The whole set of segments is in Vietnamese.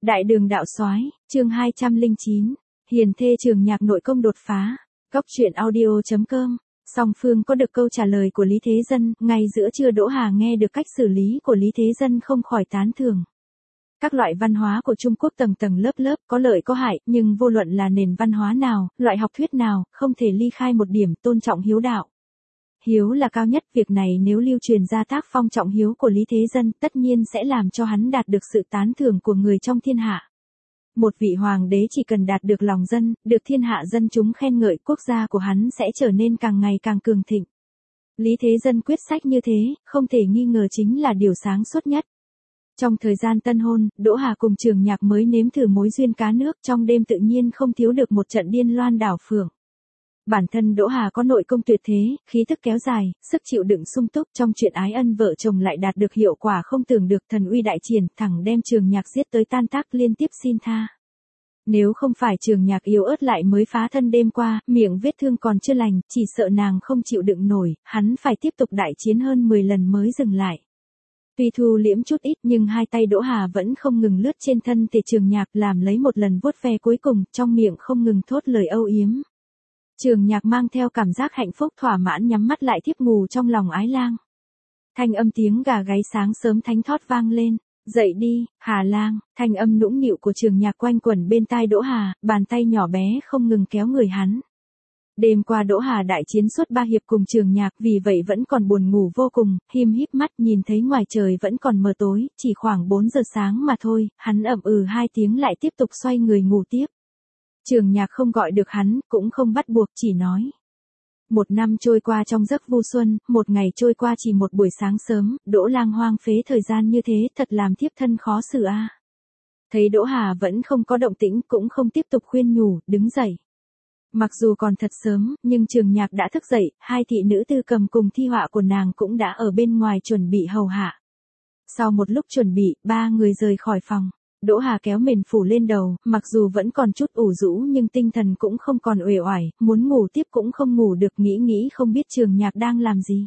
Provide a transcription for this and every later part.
Đại đường đạo soái, chương 209, hiền thê Trường Nhạc nội công đột phá. Góc truyện audio.com. Song phương có được câu trả lời của Lý Thế Dân, ngay giữa trưa Đỗ Hà nghe được cách xử lý của Lý Thế Dân không khỏi tán thưởng. Các loại văn hóa của Trung Quốc tầng tầng lớp lớp, có lợi có hại, nhưng vô luận là nền văn hóa nào, loại học thuyết nào, không thể ly khai một điểm tôn trọng hiếu đạo. Hiếu là cao nhất, việc này nếu lưu truyền ra tác phong trọng hiếu của Lý Thế Dân, tất nhiên sẽ làm cho hắn đạt được sự tán thưởng của người trong thiên hạ. Một vị hoàng đế chỉ cần đạt được lòng dân, được thiên hạ dân chúng khen ngợi, quốc gia của hắn sẽ trở nên càng ngày càng cường thịnh. Lý Thế Dân quyết sách như thế, không thể nghi ngờ chính là điều sáng suốt nhất. Trong thời gian tân hôn, Đỗ Hà cùng Trường Nhạc mới nếm thử mối duyên cá nước, trong đêm tự nhiên không thiếu được một trận điên loan đảo phượng. Bản thân Đỗ Hà có nội công tuyệt thế, khí tức kéo dài, sức chịu đựng sung túc, trong chuyện ái ân vợ chồng lại đạt được hiệu quả không tưởng được, thần uy đại triển, thẳng đem Trường Nhạc giết tới tan tác, liên tiếp xin tha. Nếu không phải Trường Nhạc yếu ớt lại mới phá thân đêm qua, miệng vết thương còn chưa lành, chỉ sợ nàng không chịu đựng nổi, hắn phải tiếp tục đại chiến hơn 10 lần mới dừng lại. Tuy thu liễm chút ít nhưng hai tay Đỗ Hà vẫn không ngừng lướt trên thân thể Trường Nhạc, làm lấy một lần vuốt ve cuối cùng, trong miệng không ngừng thốt lời âu yếm. Trường Nhạc mang theo cảm giác hạnh phúc thỏa mãn nhắm mắt lại thiếp ngủ trong lòng ái lang. Thanh âm tiếng gà gáy sáng sớm thánh thót vang lên. Dậy đi, Hà lang, thanh âm nũng nịu của Trường Nhạc quanh quẩn bên tai Đỗ Hà, bàn tay nhỏ bé không ngừng kéo người hắn. Đêm qua Đỗ Hà đại chiến suốt 3 hiệp cùng Trường Nhạc, vì vậy vẫn còn buồn ngủ vô cùng, híp mắt nhìn thấy ngoài trời vẫn còn mờ tối, chỉ khoảng 4 giờ sáng mà thôi, hắn ậm ừ 2 tiếng lại tiếp tục xoay người ngủ tiếp. Trường Nhạc không gọi được hắn, cũng không bắt buộc, chỉ nói. Một năm trôi qua trong giấc vu xuân, một ngày trôi qua chỉ một buổi sáng sớm, Đỗ lang hoang phế thời gian như thế, thật làm thiếp thân khó xử a. Thấy Đỗ Hà vẫn không có động tĩnh, cũng không tiếp tục khuyên nhủ, đứng dậy. Mặc dù còn thật sớm, nhưng Trường Nhạc đã thức dậy, hai thị nữ tư cầm cùng thi họa của nàng cũng đã ở bên ngoài chuẩn bị hầu hạ. Sau một lúc chuẩn bị, 3 người rời khỏi phòng. Đỗ Hà kéo mền phủ lên đầu, mặc dù vẫn còn chút ủ rũ nhưng tinh thần cũng không còn uể oải, muốn ngủ tiếp cũng không ngủ được, nghĩ không biết Trường Nhạc đang làm gì.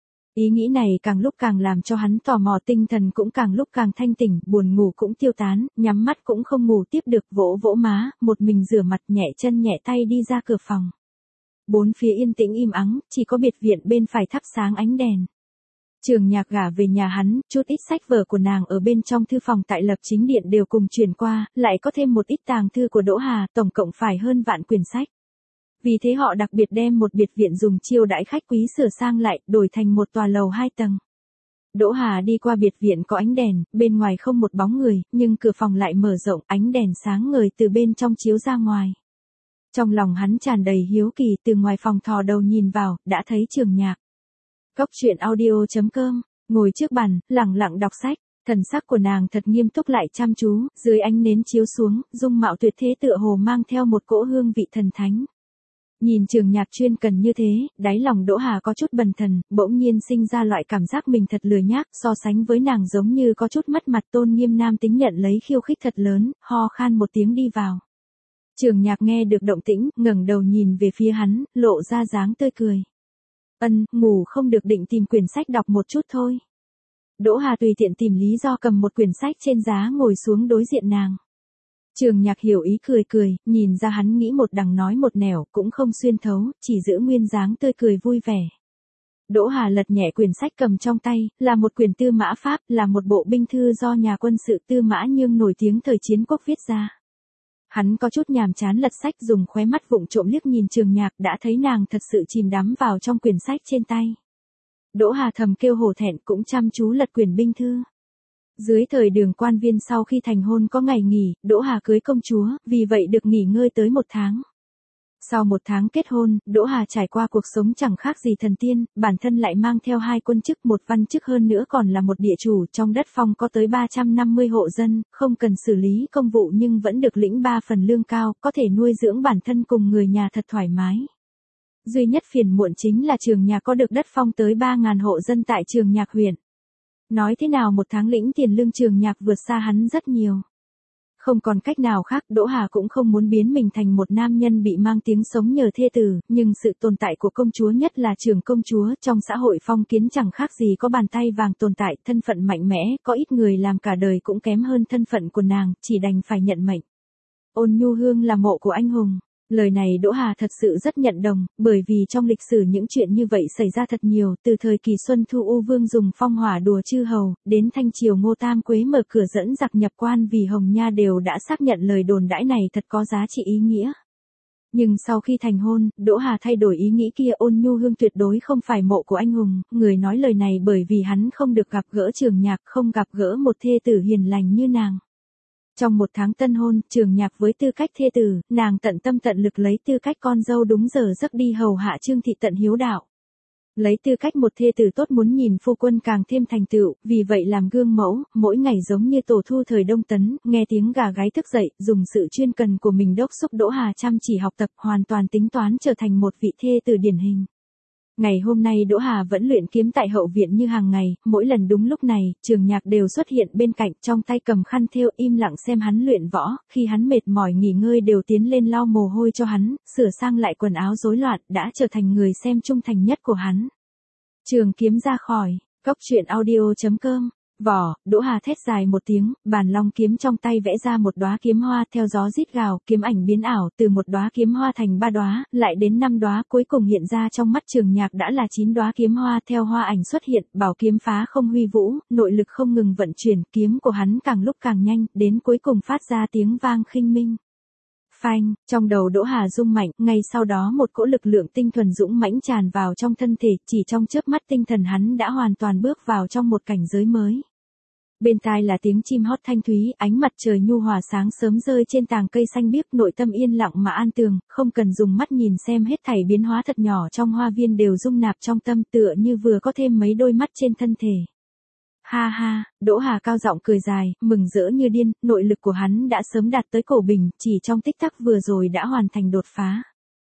Ý nghĩ này càng lúc càng làm cho hắn tò mò, tinh thần cũng càng lúc càng thanh tỉnh, buồn ngủ cũng tiêu tán, nhắm mắt cũng không ngủ tiếp được, vỗ vỗ má, một mình rửa mặt nhẹ chân nhẹ tay đi ra cửa phòng. Bốn phía yên tĩnh im ắng, chỉ có biệt viện bên phải thắp sáng ánh đèn. Trường Nhạc gả về nhà hắn, chút ít sách vở của nàng ở bên trong thư phòng tại Lập Chính Điện đều cùng chuyển qua, lại có thêm một ít tàng thư của Đỗ Hà, tổng cộng phải hơn vạn quyển sách. Vì thế họ đặc biệt đem một biệt viện dùng chiêu đãi khách quý sửa sang lại, đổi thành một tòa lầu 2 tầng. Đỗ Hà đi qua biệt viện có ánh đèn, bên ngoài không một bóng người, nhưng cửa phòng lại mở rộng, ánh đèn sáng ngời từ bên trong chiếu ra ngoài. Trong lòng hắn tràn đầy hiếu kỳ, từ ngoài phòng thò đầu nhìn vào, đã thấy Trường Nhạc. Góc truyện audio.com, ngồi trước bàn, lẳng lặng đọc sách, thần sắc của nàng thật nghiêm túc lại chăm chú, dưới ánh nến chiếu xuống, dung mạo tuyệt thế tựa hồ mang theo một cỗ hương vị thần thánh. Nhìn Trường Nhạc chuyên cần như thế, đáy lòng Đỗ Hà có chút bần thần, bỗng nhiên sinh ra loại cảm giác mình thật lười nhác, so sánh với nàng giống như có chút mất mặt, tôn nghiêm nam tính nhận lấy khiêu khích thật lớn, ho khan một tiếng đi vào. Trường Nhạc nghe được động tĩnh, ngẩng đầu nhìn về phía hắn, lộ ra dáng tươi cười. Ngủ không được, định tìm quyển sách đọc một chút thôi. Đỗ Hà tùy tiện tìm lý do cầm một quyển sách trên giá ngồi xuống đối diện nàng. Trường Nhạc hiểu ý cười, nhìn ra hắn nghĩ một đằng nói một nẻo, cũng không xuyên thấu, chỉ giữ nguyên dáng tươi cười vui vẻ. Đỗ Hà lật nhẹ quyển sách cầm trong tay, là một quyển Tư Mã Pháp, là một bộ binh thư do nhà quân sự Tư Mã Nhương nổi tiếng thời chiến quốc viết ra. Hắn có chút nhàm chán lật sách, dùng khóe mắt vụng trộm liếc nhìn Trường Nhạc, đã thấy nàng thật sự chìm đắm vào trong quyển sách trên tay. Đỗ Hà thầm kêu hổ thẹn, cũng chăm chú lật quyển binh thư. Dưới thời Đường Quan Viên sau khi thành hôn có ngày nghỉ, Đỗ Hà cưới công chúa, vì vậy được nghỉ ngơi tới 1 tháng. Sau 1 tháng kết hôn, Đỗ Hà trải qua cuộc sống chẳng khác gì thần tiên, bản thân lại mang theo 2 quân chức, 1 văn chức, hơn nữa còn là một địa chủ, trong đất phong có tới 350 hộ dân, không cần xử lý công vụ nhưng vẫn được lĩnh 3 phần lương cao, có thể nuôi dưỡng bản thân cùng người nhà thật thoải mái. Duy nhất phiền muộn chính là Trường Nhạc có được đất phong tới 3.000 hộ dân tại Trường Nhạc huyện. Nói thế nào 1 tháng lĩnh tiền lương Trường Nhạc vượt xa hắn rất nhiều. Không còn cách nào khác, Đỗ Hà cũng không muốn biến mình thành một nam nhân bị mang tiếng sống nhờ thê tử, nhưng sự tồn tại của công chúa, nhất là trưởng công chúa, trong xã hội phong kiến chẳng khác gì có bàn tay vàng tồn tại, thân phận mạnh mẽ, có ít người làm cả đời cũng kém hơn thân phận của nàng, chỉ đành phải nhận mệnh. Ôn Nhu Hương là mộ của anh hùng. Lời này Đỗ Hà thật sự rất nhận đồng, bởi vì trong lịch sử những chuyện như vậy xảy ra thật nhiều, từ thời kỳ Xuân Thu U Vương dùng phong hỏa đùa chư hầu, đến thanh triều Ngô Tam Quế mở cửa dẫn giặc nhập quan vì Hồng Nha đều đã xác nhận lời đồn đãi này thật có giá trị ý nghĩa. Nhưng sau khi thành hôn, Đỗ Hà thay đổi ý nghĩ kia. Ôn Nhu Hương tuyệt đối không phải mộ của anh hùng, người nói lời này bởi vì hắn không được gặp gỡ Trường Nhạc, không gặp gỡ một thê tử hiền lành như nàng. Trong một tháng tân hôn, Trường Nhạc với tư cách thê tử, nàng tận tâm tận lực lấy tư cách con dâu đúng giờ giấc đi hầu hạ Trương thị tận hiếu đạo. Lấy tư cách một thê tử tốt muốn nhìn phu quân càng thêm thành tựu, vì vậy làm gương mẫu, mỗi ngày giống như tổ thu thời Đông Tấn, nghe tiếng gà gáy thức dậy, dùng sự chuyên cần của mình đốc thúc Đỗ Hà chăm chỉ học tập, hoàn toàn tính toán trở thành một vị thê tử điển hình. Ngày hôm nay Đỗ Hà vẫn luyện kiếm tại hậu viện như hàng ngày, mỗi lần đúng lúc này, Trường Nhạc đều xuất hiện bên cạnh, trong tay cầm khăn thêu im lặng xem hắn luyện võ, khi hắn mệt mỏi nghỉ ngơi đều tiến lên lau mồ hôi cho hắn, sửa sang lại quần áo rối loạn, đã trở thành người xem trung thành nhất của hắn. Trường kiếm ra khỏi, Cốc Truyện Audio.com. Vỏ, Đỗ Hà thét dài một tiếng, bàn long kiếm trong tay vẽ ra một đóa kiếm hoa, theo gió rít gào, kiếm ảnh biến ảo, từ một đóa kiếm hoa thành 3 đóa, lại đến 5 đóa, cuối cùng hiện ra trong mắt Trường Nhạc đã là 9 đóa kiếm hoa, theo hoa ảnh xuất hiện, bảo kiếm phá không huy vũ, nội lực không ngừng vận chuyển, kiếm của hắn càng lúc càng nhanh, đến cuối cùng phát ra tiếng vang khinh minh. Phanh, trong đầu Đỗ Hà rung mạnh, ngay sau đó một cỗ lực lượng tinh thuần dũng mãnh tràn vào trong thân thể, chỉ trong chớp mắt tinh thần hắn đã hoàn toàn bước vào trong một cảnh giới mới. Bên tai là tiếng chim hót thanh thúy, ánh mặt trời nhu hòa sáng sớm rơi trên tàng cây xanh biếc, nội tâm yên lặng mà an tường, không cần dùng mắt nhìn xem, hết thảy biến hóa thật nhỏ trong hoa viên đều dung nạp trong tâm, tựa như vừa có thêm mấy đôi mắt trên thân thể. Ha ha, Đỗ Hà cao giọng cười dài, mừng rỡ như điên, nội lực của hắn đã sớm đạt tới cổ bình, chỉ trong tích tắc vừa rồi đã hoàn thành đột phá.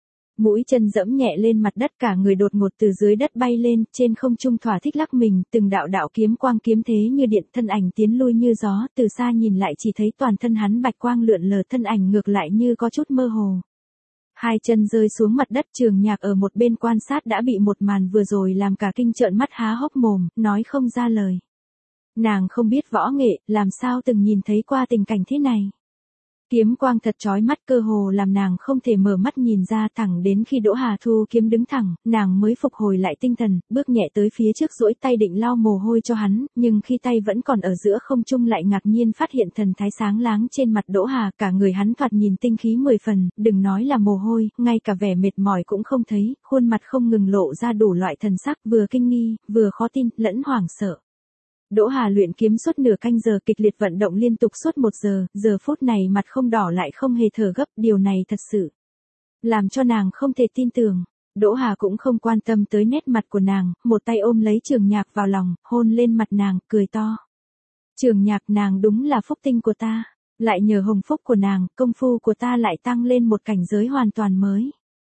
Mũi chân dẫm nhẹ lên mặt đất, cả người đột ngột từ dưới đất bay lên, trên không trung thỏa thích lắc mình, từng đạo đạo kiếm quang kiếm thế như điện, thân ảnh tiến lui như gió, từ xa nhìn lại chỉ thấy toàn thân hắn bạch quang lượn lờ, thân ảnh ngược lại như có chút mơ hồ. Hai chân rơi xuống mặt đất, Trường Nhạc ở một bên quan sát đã bị một màn vừa rồi làm cả kinh, trợn mắt há hốc mồm, nói không ra lời. Nàng không biết võ nghệ, làm sao từng nhìn thấy qua tình cảnh thế này. Kiếm quang thật chói mắt, cơ hồ làm nàng không thể mở mắt nhìn ra, thẳng đến khi Đỗ Hà thu kiếm đứng thẳng, nàng mới phục hồi lại tinh thần, bước nhẹ tới phía trước duỗi tay định lau mồ hôi cho hắn, nhưng khi tay vẫn còn ở giữa không trung lại ngạc nhiên phát hiện thần thái sáng láng trên mặt Đỗ Hà, cả người hắn thoạt nhìn tinh khí 10 phần, đừng nói là mồ hôi, ngay cả vẻ mệt mỏi cũng không thấy, khuôn mặt không ngừng lộ ra đủ loại thần sắc, vừa kinh nghi, vừa khó tin, lẫn hoảng sợ. Đỗ Hà luyện kiếm suốt nửa canh giờ, kịch liệt vận động liên tục suốt 1 giờ, giờ phút này mặt không đỏ lại không hề thở gấp, điều này thật sự làm cho nàng không thể tin tưởng. Đỗ Hà cũng không quan tâm tới nét mặt của nàng, một tay ôm lấy Trường Nhạc vào lòng, hôn lên mặt nàng, cười to. Trường Nhạc, nàng đúng là phúc tinh của ta, lại nhờ hồng phúc của nàng, công phu của ta lại tăng lên một cảnh giới hoàn toàn mới.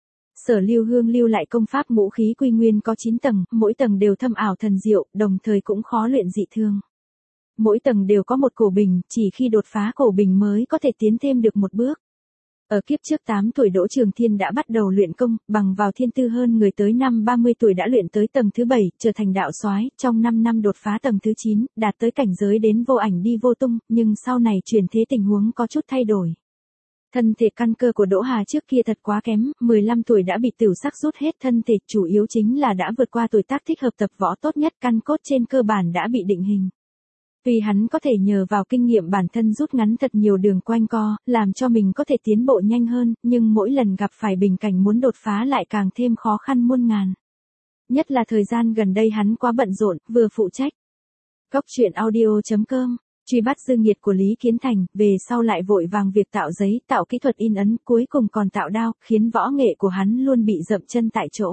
Sở Lưu Hương lưu lại công pháp ngũ khí quy nguyên có 9 tầng, mỗi tầng đều thâm ảo thần diệu, đồng thời cũng khó luyện dị thương. Mỗi tầng đều có một cổ bình, chỉ khi đột phá cổ bình mới có thể tiến thêm được một bước. Ở kiếp trước 8 tuổi Đỗ Trường Thiên đã bắt đầu luyện công, bằng vào thiên tư hơn người, tới năm 30 tuổi đã luyện tới tầng thứ 7, trở thành đạo soái, trong 5 năm đột phá tầng thứ 9, đạt tới cảnh giới đến vô ảnh đi vô tung, nhưng sau này chuyển thế tình huống có chút thay đổi. Thân thể căn cơ của Đỗ Hà trước kia thật quá kém, 15 tuổi đã bị tửu sắc rút hết thân thể, chủ yếu chính là đã vượt qua tuổi tác thích hợp tập võ tốt nhất, căn cốt trên cơ bản đã bị định hình. Tuy hắn có thể nhờ vào kinh nghiệm bản thân rút ngắn thật nhiều đường quanh co, làm cho mình có thể tiến bộ nhanh hơn, nhưng mỗi lần gặp phải bình cảnh muốn đột phá lại càng thêm khó khăn muôn ngàn. Nhất là thời gian gần đây hắn quá bận rộn, vừa phụ trách Cốc Truyện Audio.com, truy bắt dư nghiệt của Lý Kiến Thành, về sau lại vội vàng việc tạo giấy, tạo kỹ thuật in ấn, cuối cùng còn tạo đao, khiến võ nghệ của hắn luôn bị dậm chân tại chỗ.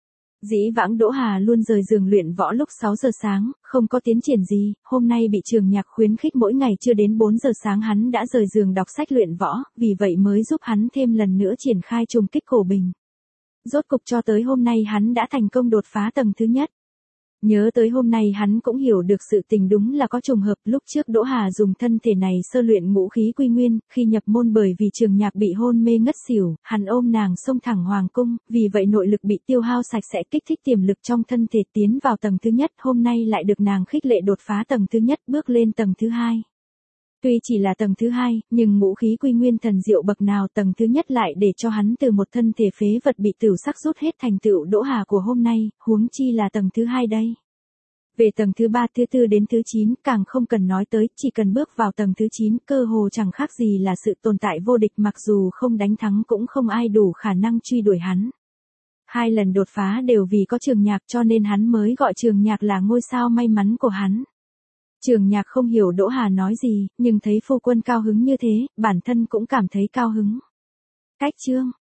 Dĩ vãng Đỗ Hà luôn rời giường luyện võ lúc 6 giờ sáng, không có tiến triển gì, hôm nay bị Trường Nhạc khuyến khích mỗi ngày chưa đến 4 giờ sáng hắn đã rời giường đọc sách luyện võ, vì vậy mới giúp hắn thêm lần nữa triển khai trùng kích cổ bình. Rốt cục cho tới hôm nay hắn đã thành công đột phá tầng thứ nhất. Nhớ tới hôm nay hắn cũng hiểu được sự tình đúng là có trùng hợp, lúc trước Đỗ Hà dùng thân thể này sơ luyện ngũ khí quy nguyên, khi nhập môn bởi vì Trường Nhạc bị hôn mê ngất xỉu, hắn ôm nàng xông thẳng hoàng cung, vì vậy nội lực bị tiêu hao sạch sẽ kích thích tiềm lực trong thân thể tiến vào tầng thứ nhất, hôm nay lại được nàng khích lệ đột phá tầng thứ nhất bước lên tầng thứ hai. Tuy chỉ là tầng thứ hai, nhưng ngũ khí quy nguyên thần diệu bậc nào tầng thứ nhất lại để cho hắn từ một thân thể phế vật bị tửu sắc rút hết thành tựu Đỗ Hà của hôm nay, huống chi là tầng thứ hai đây. Về tầng thứ 3, thứ 4 đến thứ 9 càng không cần nói tới, chỉ cần bước vào tầng thứ 9 cơ hồ chẳng khác gì là sự tồn tại vô địch, mặc dù không đánh thắng cũng không ai đủ khả năng truy đuổi hắn. 2 lần đột phá đều vì có Trường Nhạc cho nên hắn mới gọi Trường Nhạc là ngôi sao may mắn của hắn. Trường Nhạc không hiểu Đỗ Hà nói gì, nhưng thấy phu quân cao hứng như thế, bản thân cũng cảm thấy cao hứng. Cách chương